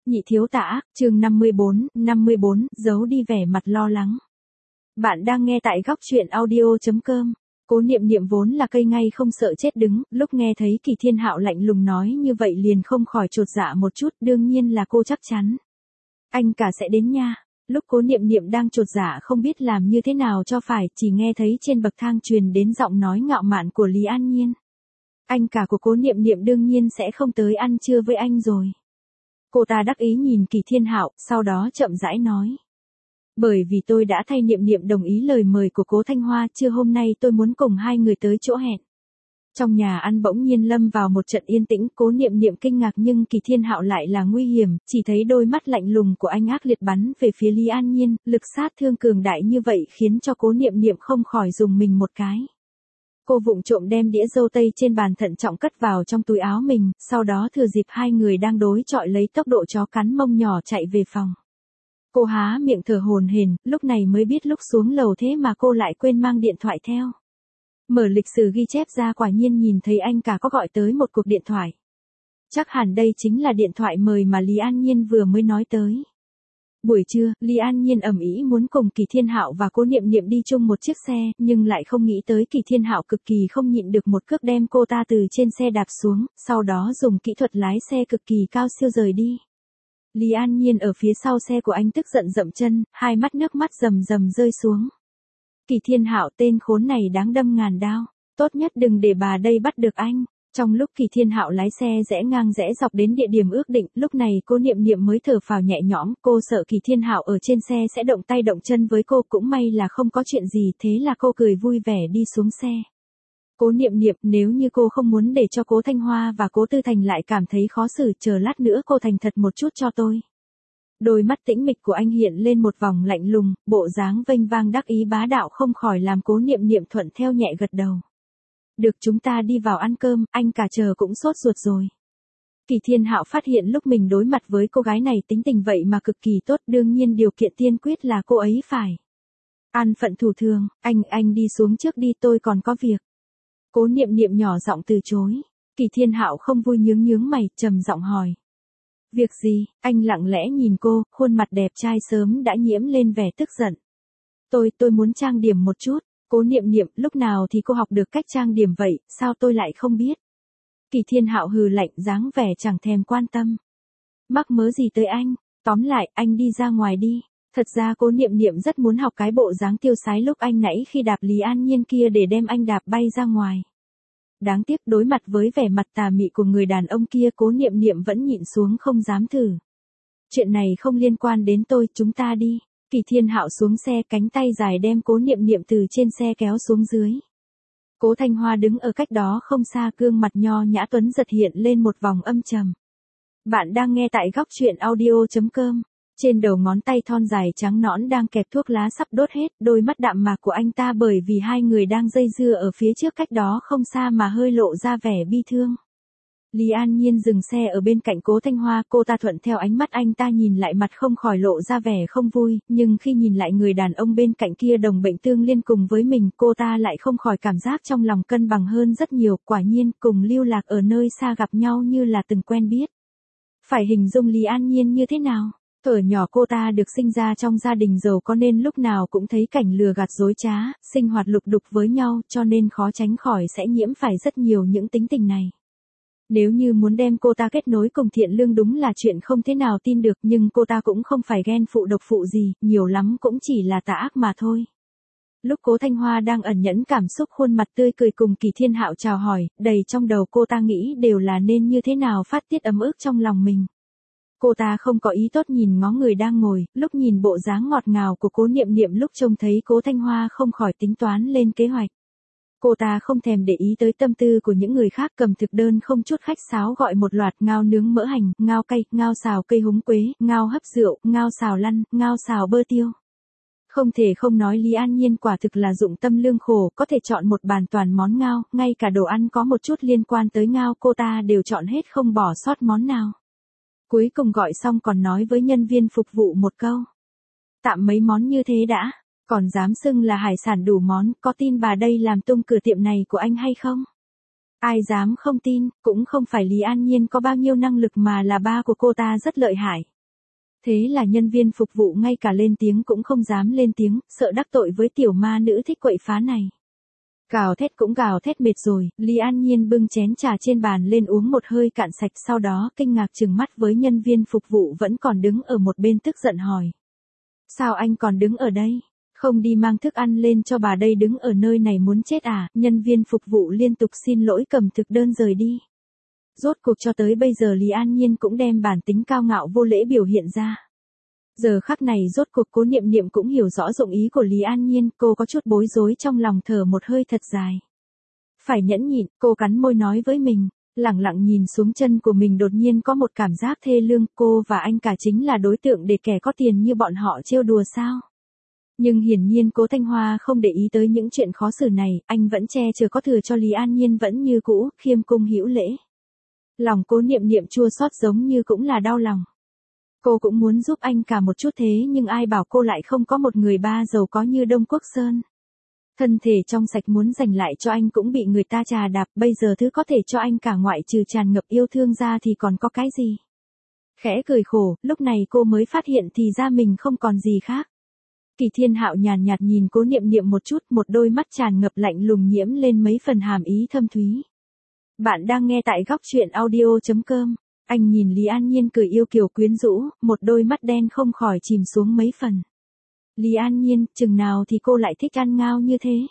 Nhị thiếu tả, chương 54, giấu đi vẻ mặt lo lắng. Bạn đang nghe tại góc truyện audio.com. Cố Niệm Niệm vốn là cây ngay không sợ chết đứng, lúc nghe thấy Kỳ Thiên Hạo lạnh lùng nói như vậy liền không khỏi chột dạ một chút, đương nhiên là cô chắc chắn. Anh cả sẽ đến nha. Lúc Cố Niệm Niệm đang chột dạ không biết làm như thế nào cho phải, chỉ nghe thấy trên bậc thang truyền đến giọng nói ngạo mạn của Lý An Nhiên. Anh cả của Cố Niệm Niệm đương nhiên sẽ không tới ăn trưa với anh rồi. Cô ta đắc ý nhìn Kỳ Thiên Hạo, sau đó chậm rãi nói. Bởi vì tôi đã thay Niệm Niệm đồng ý lời mời của Cố Thanh Hoa, trưa hôm nay tôi muốn cùng hai người tới chỗ hẹn. Trong nhà ăn bỗng nhiên lâm vào một trận yên tĩnh, Cố Niệm Niệm kinh ngạc nhưng Kỳ Thiên Hạo lại là nguy hiểm, chỉ thấy đôi mắt lạnh lùng của anh ác liệt bắn về phía Lý An Nhiên, lực sát thương cường đại như vậy khiến cho Cố Niệm Niệm không khỏi dùng mình một cái. Cô vụng trộm đem đĩa dâu tây trên bàn thận trọng cất vào trong túi áo mình, sau đó thừa dịp hai người đang đối chọi lấy tốc độ chó cắn mông nhỏ chạy về phòng. Cô há miệng thở hổn hển, lúc này mới biết lúc xuống lầu thế mà cô lại quên mang điện thoại theo. Mở lịch sử ghi chép ra quả nhiên nhìn thấy anh cả có gọi tới một cuộc điện thoại. Chắc hẳn đây chính là điện thoại mời mà Lý An Nhiên vừa mới nói tới. Buổi trưa, Lý An Nhiên ầm ĩ muốn cùng Kỳ Thiên Hạo và Cố Niệm Niệm đi chung một chiếc xe, nhưng lại không nghĩ tới Kỳ Thiên Hạo cực kỳ không nhịn được một cước đem cô ta từ trên xe đạp xuống, sau đó dùng kỹ thuật lái xe cực kỳ cao siêu rời đi. Lý An Nhiên ở phía sau xe của anh tức giận dậm chân, hai mắt nước mắt rầm rầm rơi xuống. Kỳ Thiên Hạo, tên khốn này đáng đâm ngàn đao, tốt nhất đừng để bà đây bắt được anh. Trong lúc Kỳ Thiên Hạo lái xe rẽ ngang rẽ dọc đến địa điểm ước định, lúc này Cố Niệm Niệm mới thở phào nhẹ nhõm, cô sợ Kỳ Thiên Hạo ở trên xe sẽ động tay động chân với cô, cũng may là không có chuyện gì, thế là cô cười vui vẻ đi xuống xe. Cố Niệm Niệm, nếu như cô không muốn để cho Cố Thanh Hoa và Cố Tư Thành lại cảm thấy khó xử, chờ lát nữa cô thành thật một chút cho tôi. Đôi mắt tĩnh mịch của anh hiện lên một vòng lạnh lùng, bộ dáng vênh vang đắc ý bá đạo không khỏi làm Cố Niệm Niệm thuận theo nhẹ gật đầu. Được, chúng ta đi vào ăn cơm, anh cả chờ cũng sốt ruột rồi. Kỳ Thiên Hạo phát hiện lúc mình đối mặt với cô gái này tính tình vậy mà cực kỳ tốt, đương nhiên điều kiện tiên quyết là cô ấy phải an phận thủ thường. Anh đi xuống trước đi, tôi còn có việc. Cố Niệm Niệm nhỏ giọng từ chối. Kỳ Thiên Hạo không vui nhướng mày, trầm giọng hỏi. Việc gì? Anh lặng lẽ nhìn cô, khuôn mặt đẹp trai sớm đã nhiễm lên vẻ tức giận. Tôi muốn trang điểm một chút. Cố Niệm Niệm, lúc nào thì cô học được cách trang điểm vậy, sao tôi lại không biết? Kỳ Thiên Hạo hừ lạnh, dáng vẻ chẳng thèm quan tâm. Mắc mớ gì tới anh? Tóm lại, anh đi ra ngoài đi. Thật ra Cố Niệm Niệm rất muốn học cái bộ dáng tiêu sái lúc anh nãy khi đạp Lý An Nhiên kia để đem anh đạp bay ra ngoài. Đáng tiếc đối mặt với vẻ mặt tà mị của người đàn ông kia, Cố Niệm Niệm vẫn nhịn xuống không dám thử. Chuyện này không liên quan đến tôi, chúng ta đi. Kỳ Thiên Hạo xuống xe, cánh tay dài đem Cố Niệm Niệm từ trên xe kéo xuống dưới. Cố Thanh Hoa đứng ở cách đó không xa, gương mặt nho nhã tuấn giật hiện lên một vòng âm trầm. Bạn đang nghe tại góc truyện audio.com. Trên đầu ngón tay thon dài trắng nõn đang kẹp thuốc lá sắp đốt hết, đôi mắt đạm mạc của anh ta bởi vì hai người đang dây dưa ở phía trước cách đó không xa mà hơi lộ ra vẻ bi thương. Lý An Nhiên dừng xe ở bên cạnh Cố Thanh Hoa, cô ta thuận theo ánh mắt anh ta nhìn lại, mặt không khỏi lộ ra vẻ không vui, nhưng khi nhìn lại người đàn ông bên cạnh kia đồng bệnh tương liên cùng với mình, cô ta lại không khỏi cảm giác trong lòng cân bằng hơn rất nhiều, quả nhiên cùng lưu lạc ở nơi xa gặp nhau như là từng quen biết. Phải hình dung Lý An Nhiên như thế nào? Thuở nhỏ cô ta được sinh ra trong gia đình giàu có nên lúc nào cũng thấy cảnh lừa gạt dối trá, sinh hoạt lục đục với nhau, cho nên khó tránh khỏi sẽ nhiễm phải rất nhiều những tính tình này. Nếu như muốn đem cô ta kết nối cùng Thiện Lương đúng là chuyện không thế nào tin được, nhưng cô ta cũng không phải ghen phụ độc phụ gì, nhiều lắm cũng chỉ là tà ác mà thôi. Lúc Cố Thanh Hoa đang ẩn nhẫn cảm xúc, khuôn mặt tươi cười cùng Kỳ Thiên Hạo chào hỏi, đầy trong đầu cô ta nghĩ đều là nên như thế nào phát tiết ấm ức trong lòng mình. Cô ta không có ý tốt nhìn ngó người đang ngồi, lúc nhìn bộ dáng ngọt ngào của Cố Niệm Niệm, lúc trông thấy Cố Thanh Hoa không khỏi tính toán lên kế hoạch. Cô ta không thèm để ý tới tâm tư của những người khác, cầm thực đơn không chút khách sáo gọi một loạt ngao nướng mỡ hành, ngao cay, ngao xào cây húng quế, ngao hấp rượu, ngao xào lăn, ngao xào bơ tiêu. Không thể không nói Lý An Nhiên quả thực là dụng tâm lương khổ, có thể chọn một bàn toàn món ngao, ngay cả đồ ăn có một chút liên quan tới ngao cô ta đều chọn hết không bỏ sót món nào. Cuối cùng gọi xong còn nói với nhân viên phục vụ một câu. Tạm mấy món như thế đã, còn dám xưng là hải sản đủ món, có tin bà đây làm tung cửa tiệm này của anh hay không? Ai dám không tin, cũng không phải Lý An Nhiên có bao nhiêu năng lực mà là ba của cô ta rất lợi hại. Thế là nhân viên phục vụ ngay cả lên tiếng cũng không dám lên tiếng, sợ đắc tội với tiểu ma nữ thích quậy phá này. Gào thét cũng gào thét mệt rồi, Lý An Nhiên bưng chén trà trên bàn lên uống một hơi cạn sạch, sau đó kinh ngạc trừng mắt với nhân viên phục vụ vẫn còn đứng ở một bên, tức giận hỏi. Sao anh còn đứng ở đây? Không đi mang thức ăn lên cho bà đây, đứng ở nơi này muốn chết à? Nhân viên phục vụ liên tục xin lỗi cầm thực đơn rời đi. Rốt cuộc cho tới bây giờ Lý An Nhiên cũng đem bản tính cao ngạo vô lễ biểu hiện ra. Giờ khắc này rốt cuộc Cố Niệm Niệm cũng hiểu rõ dụng ý của Lý An Nhiên, cô có chút bối rối trong lòng, thở một hơi thật dài. Phải nhẫn nhịn, cô cắn môi nói với mình, lẳng lặng nhìn xuống chân của mình, đột nhiên có một cảm giác thê lương, cô và anh cả chính là đối tượng để kẻ có tiền như bọn họ trêu đùa sao? Nhưng hiển nhiên Cố Thanh Hoa không để ý tới những chuyện khó xử này, anh vẫn che chở có thừa cho Lý An Nhiên vẫn như cũ, khiêm cung hữu lễ. Lòng Cố Niệm Niệm chua xót giống như cũng là đau lòng. Cô cũng muốn giúp anh cả một chút thế nhưng ai bảo cô lại không có một người ba giàu có như Đông Quốc Sơn. Thân thể trong sạch muốn dành lại cho anh cũng bị người ta trà đạp, bây giờ thứ có thể cho anh cả ngoại trừ tràn ngập yêu thương ra thì còn có cái gì. Khẽ cười khổ, lúc này cô mới phát hiện thì ra mình không còn gì khác. Kỳ Thiên Hạo nhàn nhạt nhìn Cố Niệm Niệm một chút, một đôi mắt tràn ngập lạnh lùng nhiễm lên mấy phần hàm ý thâm thúy. Bạn đang nghe tại góc truyện audio.com. Anh nhìn Lý An Nhiên cười yêu kiều quyến rũ, một đôi mắt đen không khỏi chìm xuống mấy phần. Lý An Nhiên, chừng nào thì cô lại thích ăn ngao như thế?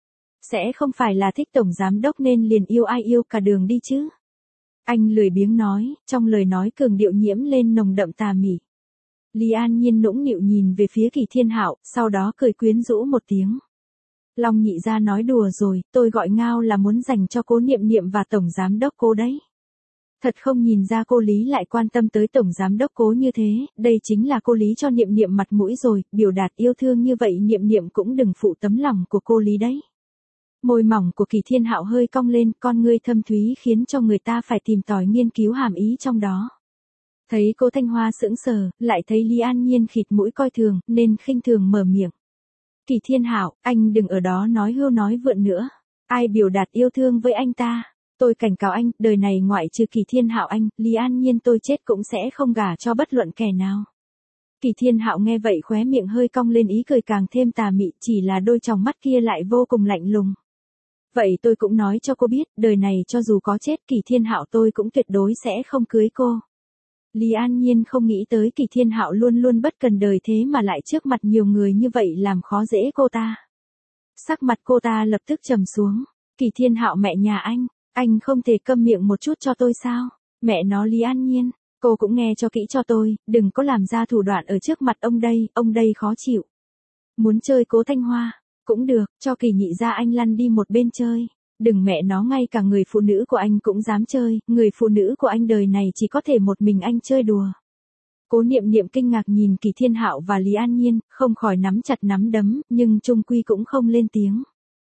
Sẽ không phải là thích tổng giám đốc nên liền yêu ai yêu cả đường đi chứ? Anh lười biếng nói, trong lời nói cường điệu nhiễm lên nồng đậm tà mị. Lý An Nhiên nũng nịu nhìn về phía Kỳ Thiên Hạo, sau đó cười quyến rũ một tiếng. Long nhị gia nói đùa rồi, tôi gọi ngao là muốn dành cho Cố Niệm Niệm và tổng giám đốc Cố đấy. Thật không nhìn ra cô Lý lại quan tâm tới tổng giám đốc Cố như thế, đây chính là cô Lý cho Niệm Niệm mặt mũi rồi, biểu đạt yêu thương như vậy Niệm Niệm cũng đừng phụ tấm lòng của cô Lý đấy. Môi mỏng của Kỳ Thiên Hạo hơi cong lên, con ngươi thâm thúy khiến cho người ta phải tìm tòi nghiên cứu hàm ý trong đó. Thấy Cố Thanh Hoa sững sờ, lại thấy Lý An Nhiên khịt mũi coi thường, nên khinh thường mở miệng. Kỳ Thiên Hạo, anh đừng ở đó nói hưu nói vượn nữa. Ai biểu đạt yêu thương với anh ta? Tôi cảnh cáo anh, đời này ngoại trừ Kỳ Thiên Hạo anh, Lý An Nhiên tôi chết cũng sẽ không gả cho bất luận kẻ nào. Kỳ Thiên Hạo nghe vậy khóe miệng hơi cong lên, ý cười càng thêm tà mị, chỉ là đôi tròng mắt kia lại vô cùng lạnh lùng. Vậy tôi cũng nói cho cô biết, đời này cho dù có chết Kỳ Thiên Hạo tôi cũng tuyệt đối sẽ không cưới cô. Lý An Nhiên không nghĩ tới Kỳ Thiên Hạo luôn luôn bất cần đời thế mà lại trước mặt nhiều người như vậy làm khó dễ cô ta. Sắc mặt cô ta lập tức trầm xuống. Kỳ Thiên Hạo, mẹ nhà anh không thể câm miệng một chút cho tôi sao? Mẹ nó Lý An Nhiên, cô cũng nghe cho kỹ cho tôi, đừng có làm ra thủ đoạn ở trước mặt ông đây khó chịu. Muốn chơi Cố Thanh Hoa, cũng được, cho Kỳ nhị gia anh lăn đi một bên chơi. Đừng mẹ nó, ngay cả người phụ nữ của anh cũng dám chơi, người phụ nữ của anh đời này chỉ có thể một mình anh chơi đùa. Cố Niệm Niệm kinh ngạc nhìn Kỳ Thiên Hạo và Lý An Nhiên, không khỏi nắm chặt nắm đấm, nhưng chung quy cũng không lên tiếng.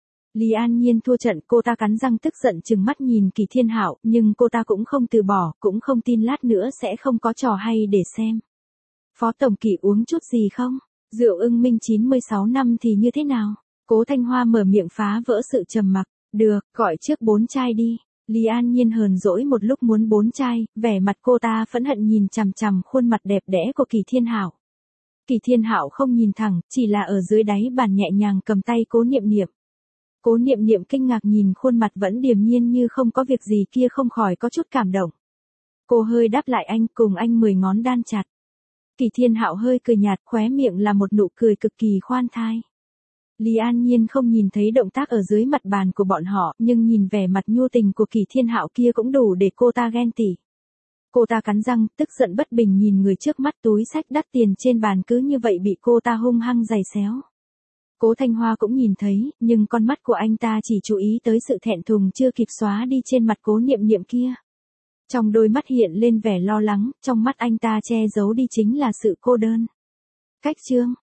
Lý An Nhiên thua trận, cô ta cắn răng tức giận trừng mắt nhìn Kỳ Thiên Hạo, nhưng cô ta cũng không từ bỏ, cũng không tin lát nữa sẽ không có trò hay để xem. Phó tổng Kỳ uống chút gì không? Rượu Ưng Minh 96 năm thì như thế nào? Cố Thanh Hoa mở miệng phá vỡ sự trầm mặc. Được, gọi trước 4 chai đi. Lý An Nhiên hờn dỗi một lúc muốn 4 chai, vẻ mặt cô ta phẫn hận nhìn chằm chằm khuôn mặt đẹp đẽ của Kỳ Thiên Hạo. Kỳ Thiên Hạo không nhìn thẳng, chỉ là ở dưới đáy bàn nhẹ nhàng cầm tay Cố Niệm Niệm. Cố Niệm Niệm kinh ngạc nhìn khuôn mặt vẫn điềm nhiên như không có việc gì kia, không khỏi có chút cảm động. Cô hơi đáp lại anh, cùng anh 10 ngón đan chặt. Kỳ Thiên Hạo hơi cười nhạt, khóe miệng là một nụ cười cực kỳ khoan thai. Lý An Nhiên không nhìn thấy động tác ở dưới mặt bàn của bọn họ, nhưng nhìn vẻ mặt nhu tình của Kỳ Thiên Hạo kia cũng đủ để cô ta ghen tị. Cô ta cắn răng, tức giận bất bình nhìn người trước mắt, túi xách đắt tiền trên bàn cứ như vậy bị cô ta hung hăng giày xéo. Cố Thanh Hoa cũng nhìn thấy, nhưng con mắt của anh ta chỉ chú ý tới sự thẹn thùng chưa kịp xóa đi trên mặt Cố Niệm Niệm kia. Trong đôi mắt hiện lên vẻ lo lắng, trong mắt anh ta che giấu đi chính là sự cô đơn. Cách chương